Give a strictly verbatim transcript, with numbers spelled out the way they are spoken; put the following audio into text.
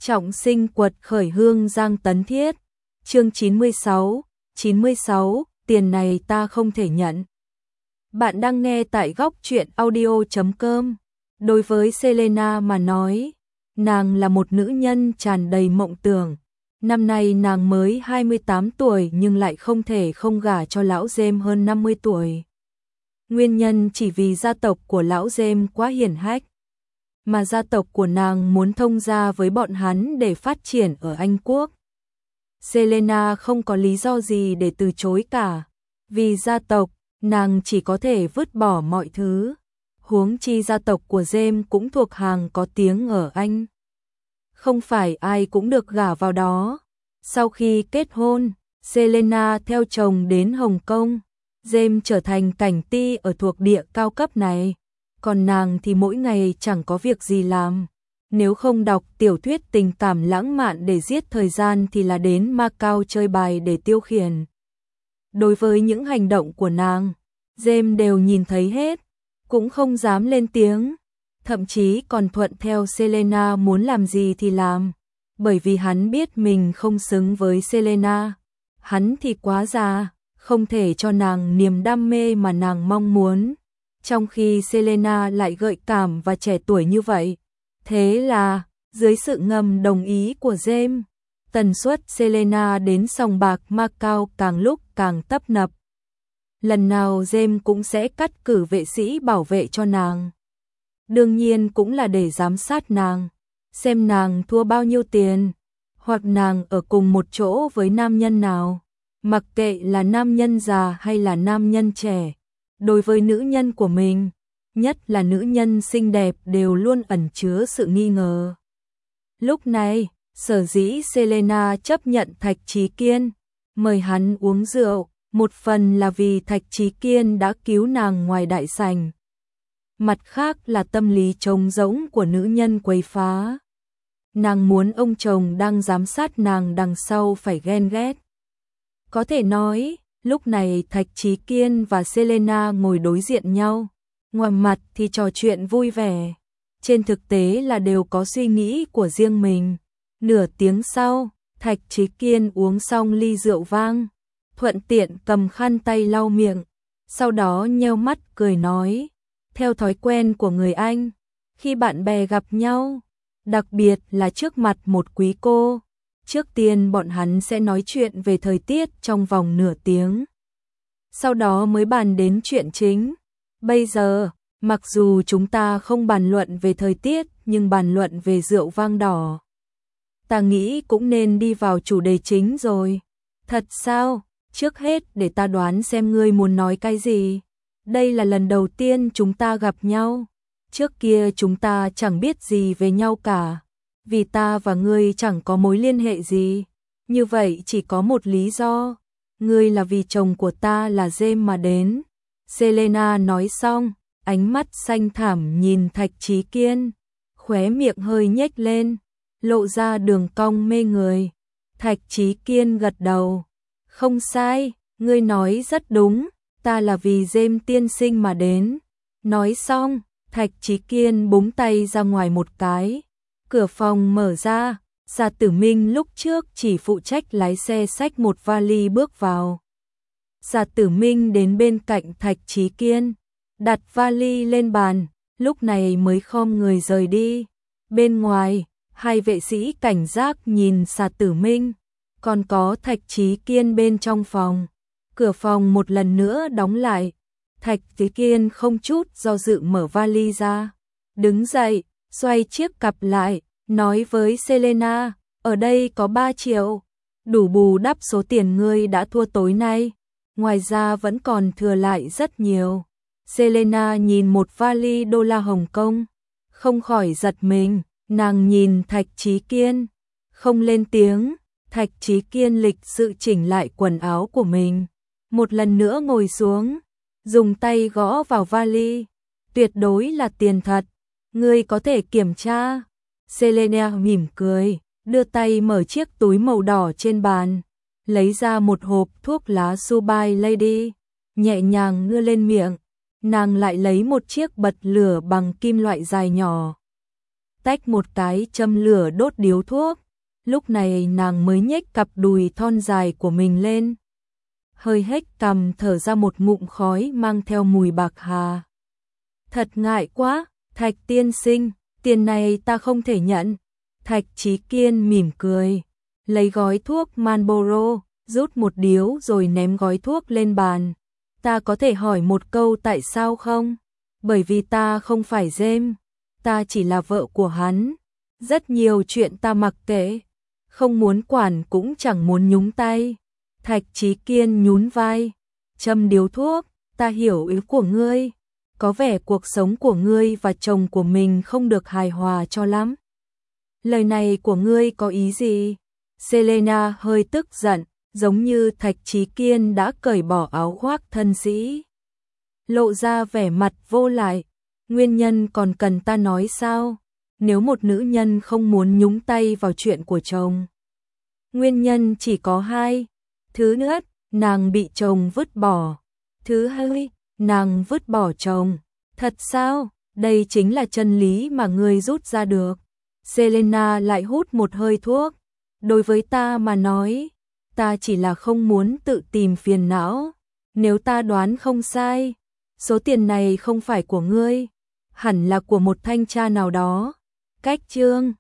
Trọng sinh quật khởi Hương Giang Tấn Thiết. Chương chín mươi sáu, chín mươi sáu, tiền này ta không thể nhận. Bạn đang nghe tại góc truyện audio chấm com. Đối với Selena mà nói, nàng là một nữ nhân tràn đầy mộng tưởng. Năm nay nàng mới hai mươi tám tuổi nhưng lại không thể không gả cho lão James hơn năm mươi tuổi. Nguyên nhân chỉ vì gia tộc của lão James quá hiển hách, mà gia tộc của nàng muốn thông gia với bọn hắn để phát triển ở Anh Quốc. Selena không có lý do gì để từ chối cả, vì gia tộc, nàng chỉ có thể vứt bỏ mọi thứ. Huống chi gia tộc của James cũng thuộc hàng có tiếng ở Anh. Không phải ai cũng được gả vào đó. Sau khi kết hôn, Selena theo chồng đến Hồng Kông. James trở thành cảnh ti ở thuộc địa cao cấp này. Còn nàng thì mỗi ngày chẳng có việc gì làm. Nếu không đọc tiểu thuyết tình cảm lãng mạn để giết thời gian thì là đến Macau chơi bài để tiêu khiển. Đối với những hành động của nàng, James đều nhìn thấy hết, cũng không dám lên tiếng. Thậm chí còn thuận theo Selena muốn làm gì thì làm. Bởi vì hắn biết mình không xứng với Selena. Hắn thì quá già, không thể cho nàng niềm đam mê mà nàng mong muốn. Trong khi Selena lại gợi cảm và trẻ tuổi như vậy. Thế là, dưới sự ngầm đồng ý của James, tần suất Selena đến sòng bạc Macau càng lúc càng tấp nập. Lần nào James cũng sẽ cắt cử vệ sĩ bảo vệ cho nàng. Đương nhiên cũng là để giám sát nàng, xem nàng thua bao nhiêu tiền, hoặc nàng ở cùng một chỗ với nam nhân nào. Mặc kệ là nam nhân già hay là nam nhân trẻ, đối với nữ nhân của mình, nhất là nữ nhân xinh đẹp đều luôn ẩn chứa sự nghi ngờ. Lúc này, sở dĩ Selena chấp nhận Thạch Chí Kiên, mời hắn uống rượu, một phần là vì Thạch Chí Kiên đã cứu nàng ngoài đại sảnh. Mặt khác là tâm lý trống rỗng của nữ nhân quấy phá. Nàng muốn ông chồng đang giám sát nàng đằng sau phải ghen ghét. Có thể nói, lúc này Thạch Chí Kiên và Selena ngồi đối diện nhau. Ngoài mặt thì trò chuyện vui vẻ, trên thực tế là đều có suy nghĩ của riêng mình. Nửa tiếng sau, Thạch Chí Kiên uống xong ly rượu vang, thuận tiện cầm khăn tay lau miệng, sau đó nheo mắt cười nói, theo thói quen của người Anh, khi bạn bè gặp nhau, đặc biệt là trước mặt một quý cô, trước tiên bọn hắn sẽ nói chuyện về thời tiết trong vòng nửa tiếng. Sau đó mới bàn đến chuyện chính. Bây giờ, mặc dù chúng ta không bàn luận về thời tiết, nhưng bàn luận về rượu vang đỏ. Ta nghĩ cũng nên đi vào chủ đề chính rồi. Thật sao? Trước hết để ta đoán xem ngươi muốn nói cái gì. Đây là lần đầu tiên chúng ta gặp nhau. Trước kia chúng ta chẳng biết gì về nhau cả. Vì ta và ngươi chẳng có mối liên hệ gì. Như vậy chỉ có một lý do. Ngươi là vì chồng của ta là James mà đến. Selena nói xong, ánh mắt xanh thẳm nhìn Thạch Chí Kiên, khóe miệng hơi nhếch lên, lộ ra đường cong mê người. Thạch Chí Kiên gật đầu, không sai, ngươi nói rất đúng, ta là vì James tiên sinh mà đến. Nói xong, Thạch Chí Kiên búng tay ra ngoài một cái, cửa phòng mở ra, Gia Tử Minh lúc trước chỉ phụ trách lái xe xách một vali bước vào. Gia Tử Minh đến bên cạnh Thạch Chí Kiên, đặt vali lên bàn, lúc này mới khom người rời đi. Bên ngoài, hai vệ sĩ cảnh giác nhìn Gia Tử Minh, còn có Thạch Chí Kiên bên trong phòng. Cửa phòng một lần nữa đóng lại, Thạch Chí Kiên không chút do dự mở vali ra, đứng dậy, xoay chiếc cặp lại, nói với Selena, ở đây có ba triệu, đủ bù đắp số tiền ngươi đã thua tối nay. Ngoài ra vẫn còn thừa lại rất nhiều. Selena nhìn một vali đô la Hồng Kông, không khỏi giật mình, nàng nhìn Thạch Chí Kiên, không lên tiếng. Thạch Chí Kiên lịch sự chỉnh lại quần áo của mình, một lần nữa ngồi xuống, dùng tay gõ vào vali, tuyệt đối là tiền thật, ngươi có thể kiểm tra. Selena mỉm cười, đưa tay mở chiếc túi màu đỏ trên bàn, lấy ra một hộp thuốc lá Subai Lady, nhẹ nhàng đưa lên miệng. Nàng lại lấy một chiếc bật lửa bằng kim loại dài nhỏ, tách một cái châm lửa đốt điếu thuốc. Lúc này nàng mới nhếch cặp đùi thon dài của mình lên, hơi hếch cằm thở ra một ngụm khói mang theo mùi bạc hà. Thật ngại quá, Thạch tiên sinh, tiền này ta không thể nhận. Thạch Chí Kiên mỉm cười, lấy gói thuốc Marlboro, rút một điếu rồi ném gói thuốc lên bàn. Ta có thể hỏi một câu tại sao không? Bởi vì ta không phải James, ta chỉ là vợ của hắn. Rất nhiều chuyện ta mặc kệ, không muốn quản cũng chẳng muốn nhúng tay. Thạch Chí Kiên nhún vai, châm điếu thuốc, ta hiểu ý của ngươi. Có vẻ cuộc sống của ngươi và chồng của mình không được hài hòa cho lắm. Lời này của ngươi có ý gì? Selena hơi tức giận, giống như Thạch Chí Kiên đã cởi bỏ áo khoác thân sĩ, lộ ra vẻ mặt vô lại. Nguyên nhân còn cần ta nói sao? Nếu một nữ nhân không muốn nhúng tay vào chuyện của chồng, nguyên nhân chỉ có hai. Thứ nhất, nàng bị chồng vứt bỏ. Thứ hai, nàng vứt bỏ chồng. Thật sao? Đây chính là chân lý mà ngươi rút ra được. Selena lại hút một hơi thuốc. Đối với ta mà nói, ta chỉ là không muốn tự tìm phiền não. Nếu ta đoán không sai, số tiền này không phải của ngươi, hẳn là của một thanh tra nào đó. Cách chương